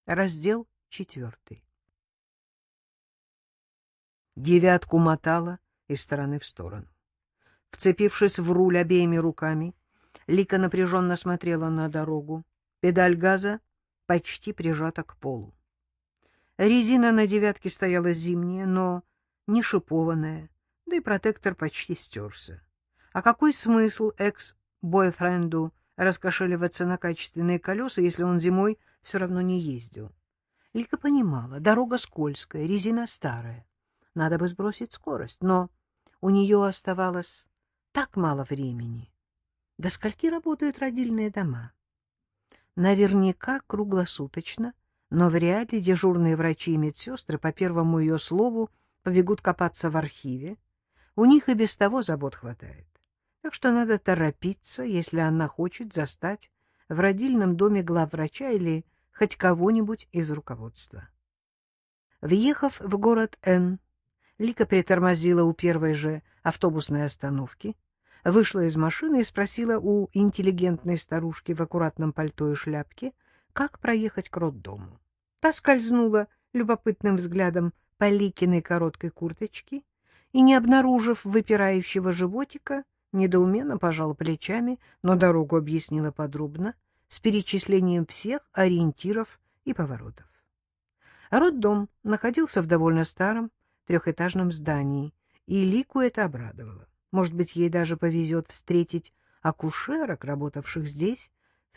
Раздел 4. Девятку мотала из стороны в сторону. Вцепившись в руль обеими руками, Лика напряженно смотрела на дорогу. Педаль газа почти прижата к полу. Резина на девятке стояла зимняя, но не шипованная, да и протектор почти стерся. А какой смысл экс-бойфренду раскошеливаться на качественные колеса, если он зимой все равно не ездил? Лика понимала, дорога скользкая, резина старая. Надо бы сбросить скорость, но у нее оставалось так мало времени. До скольки работают родильные дома? Наверняка круглосуточно, но вряд ли дежурные врачи и медсестры по первому ее слову побегут копаться в архиве. У них и без того забот хватает. Так что надо торопиться, если она хочет застать в родильном доме главврача или хоть кого-нибудь из руководства. Въехав в город Н, Лика притормозила у первой же автобусной остановки, вышла из машины и спросила у интеллигентной старушки в аккуратном пальто и шляпке, как проехать к роддому. Та скользнула любопытным взглядом по Ликиной короткой курточке и, не обнаружив выпирающего животика, недоуменно пожала плечами, но дорогу объяснила подробно, с перечислением всех ориентиров и поворотов. Роддом находился в довольно старом трехэтажном здании, и Лику это обрадовало. Может быть, ей даже повезет встретить акушерок, работавших здесь в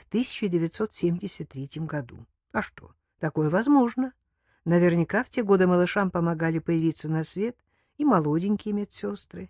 1973 году. А что, такое возможно. Наверняка в те годы малышам помогали появиться на свет и молоденькие медсестры.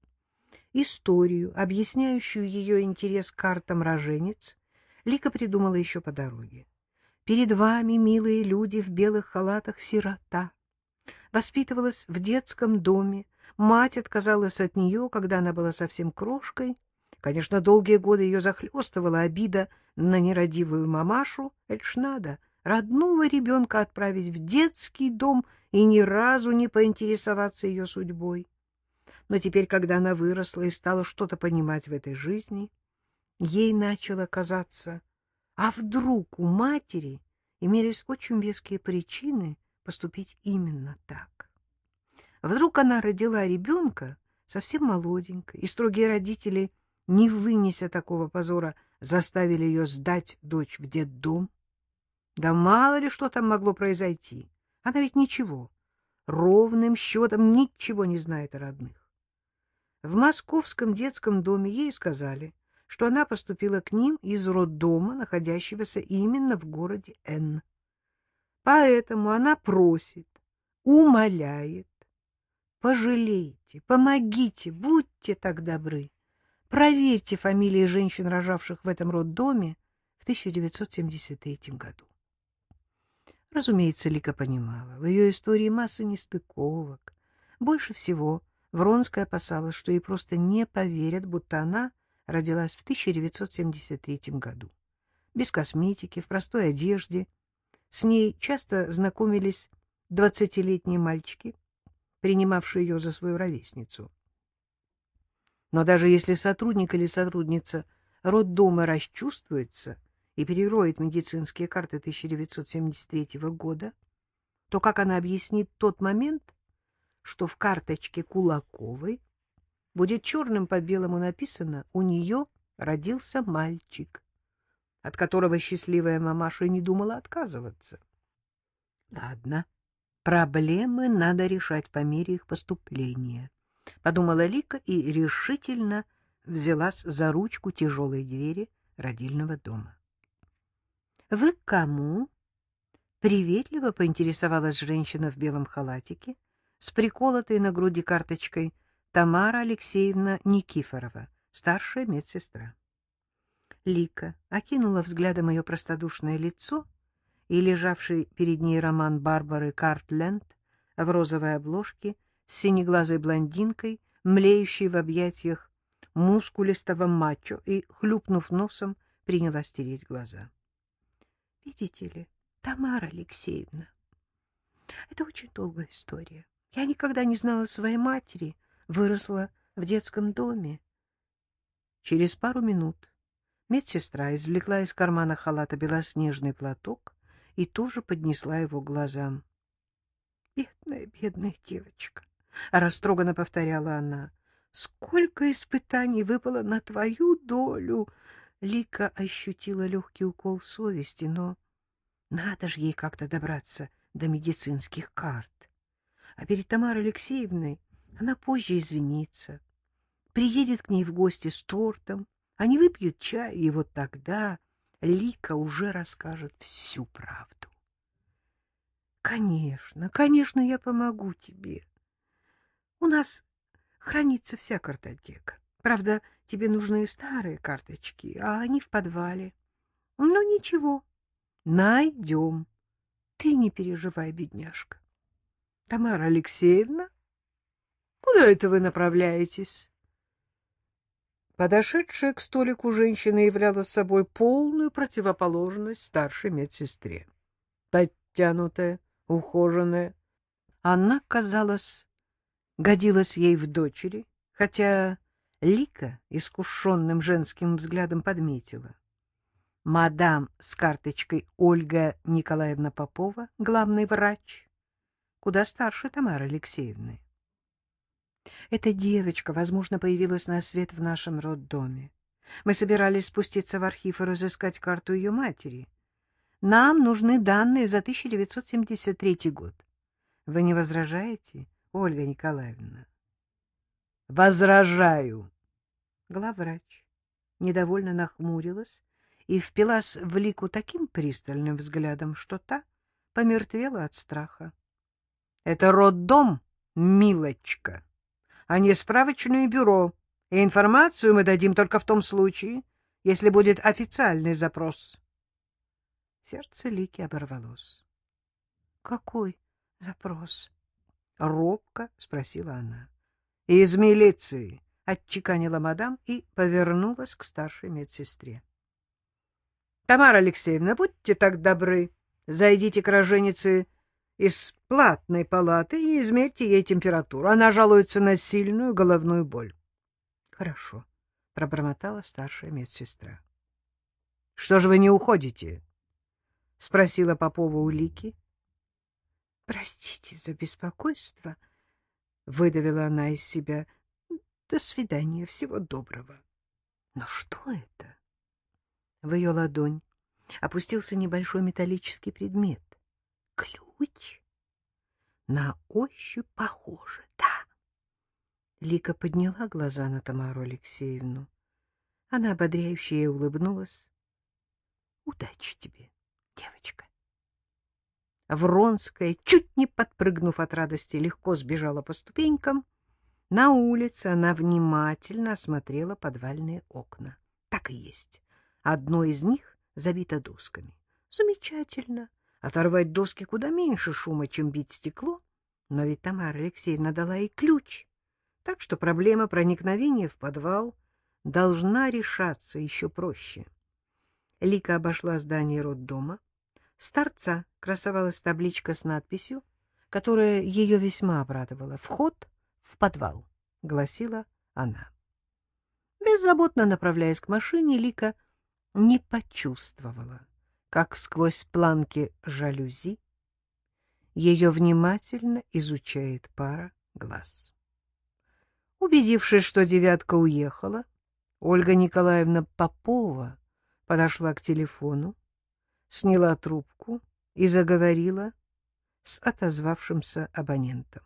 Историю, объясняющую ее интерес к картам роженец, Лика придумала еще по дороге. Перед вами, милые люди в белых халатах, сирота. Воспитывалась в детском доме. Мать отказалась от нее, когда она была совсем крошкой. Конечно, долгие годы ее захлестывала обида на нерадивую мамашу. Это ж надо, родного ребенка отправить в детский дом и ни разу не поинтересоваться ее судьбой. Но теперь, когда она выросла и стала что-то понимать в этой жизни, ей начало казаться, а вдруг у матери имелись очень веские причины поступить именно так. Вдруг она родила ребенка совсем молоденькой, и строгие родители, не вынеся такого позора, заставили ее сдать дочь в детдом. Да мало ли что там могло произойти. Она ведь ничего, ровным счетом ничего не знает о родных. В московском детском доме ей сказали, что она поступила к ним из роддома, находящегося именно в городе Н. Поэтому она просит, умоляет: пожалейте, помогите, будьте так добры. Проверьте фамилии женщин, рожавших в этом роддоме в 1973 году. Разумеется, Лика понимала, в ее истории масса нестыковок. Больше всего Вронская опасалась, что ей просто не поверят, будто она родилась в 1973 году. Без косметики, в простой одежде. С ней часто знакомились 20-летние мальчики, принимавшие ее за свою ровесницу. Но даже если сотрудник или сотрудница роддома расчувствуется и перероет медицинские карты 1973 года, то как она объяснит тот момент, что в карточке Кулаковой будет черным по белому написано: у нее родился мальчик, от которого счастливая мамаша не думала отказываться? Ладно, проблемы надо решать по мере их поступления, — подумала Лика и решительно взялась за ручку тяжелой двери родильного дома. — Вы к кому? — приветливо поинтересовалась женщина в белом халатике с приколотой на груди карточкой: Тамара Алексеевна Никифорова, старшая медсестра. Лика окинула взглядом ее простодушное лицо и лежавший перед ней роман Барбары Картленд в розовой обложке с синеглазой блондинкой, млеющей в объятиях мускулистого мачо, и, хлюпнув носом, принялась тереть глаза. — Видите ли, Тамара Алексеевна, это очень долгая история. Я никогда не знала своей матери, выросла в детском доме. Через пару минут медсестра извлекла из кармана халата белоснежный платок и тоже поднесла его к глазам. «Бедная, бедная девочка!» — растроганно повторяла она. «Сколько испытаний выпало на твою долю!» Лика ощутила легкий укол совести, но надо же ей как-то добраться до медицинских карт. А перед Тамарой Алексеевной она позже извинится, приедет к ней в гости с тортом, они выпьют чай, и вот тогда Лика уже расскажет всю правду. «Конечно, конечно, я помогу тебе. У нас хранится вся картотека. Правда, тебе нужны старые карточки, а они в подвале. Но ничего, найдем. Ты не переживай, бедняжка. Тамара Алексеевна, куда это вы направляетесь?» Подошедшая к столику женщина являла собой полную противоположность старшей медсестре. Подтянутая, ухоженная, она, казалось, годилась ей в дочери, хотя Лика искушенным женским взглядом подметила. Мадам с карточкой Ольга Николаевна Попова, главный врач, куда старше Тамары Алексеевны. Эта девочка, возможно, появилась на свет в нашем роддоме. Мы собирались спуститься в архив и разыскать карту ее матери. Нам нужны данные за 1973 год. Вы не возражаете, Ольга Николаевна? Возражаю. Главврач недовольно нахмурилась и впилась в Лику таким пристальным взглядом, что та помертвела от страха. Это роддом, милочка, а не справочное бюро, и информацию мы дадим только в том случае, если будет официальный запрос. Сердце Лики оборвалось. — Какой запрос? — робко спросила она. — Из милиции, — отчеканила мадам и повернулась к старшей медсестре. — Тамара Алексеевна, будьте так добры, зайдите к роженице из платной палаты и измерьте ей температуру. Она жалуется на сильную головную боль. — Хорошо, — пробормотала старшая медсестра. — Что же вы не уходите? — спросила Попова у Лики. — Простите за беспокойство, — выдавила она из себя. — До свидания, всего доброго. — Но что это? В ее ладонь опустился небольшой металлический предмет. Ключ? На ощупь похоже, да. Лика подняла глаза на Тамару Алексеевну. Она ободряюще ей улыбнулась. — Удачи тебе, девочка. Вронская, чуть не подпрыгнув от радости, легко сбежала по ступенькам. На улице она внимательно осмотрела подвальные окна. Так и есть. Одно из них забито досками. Замечательно. Оторвать доски куда меньше шума, чем бить стекло. Но ведь Тамара Алексеевна дала ей ключ. Так что проблема проникновения в подвал должна решаться еще проще. Лика обошла здание роддома. С торца красовалась табличка с надписью, которая ее весьма обрадовала. «Вход в подвал», — гласила она. Беззаботно направляясь к машине, Лика не почувствовала, как сквозь планки жалюзи ее внимательно изучает пара глаз. Убедившись, что девятка уехала, Ольга Николаевна Попова подошла к телефону, сняла трубку и заговорила с отозвавшимся абонентом.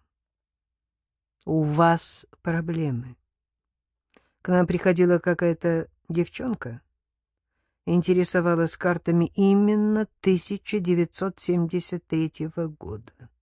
— У вас проблемы. К нам приходила какая-то девчонка, интересовалась картами именно 1973 года.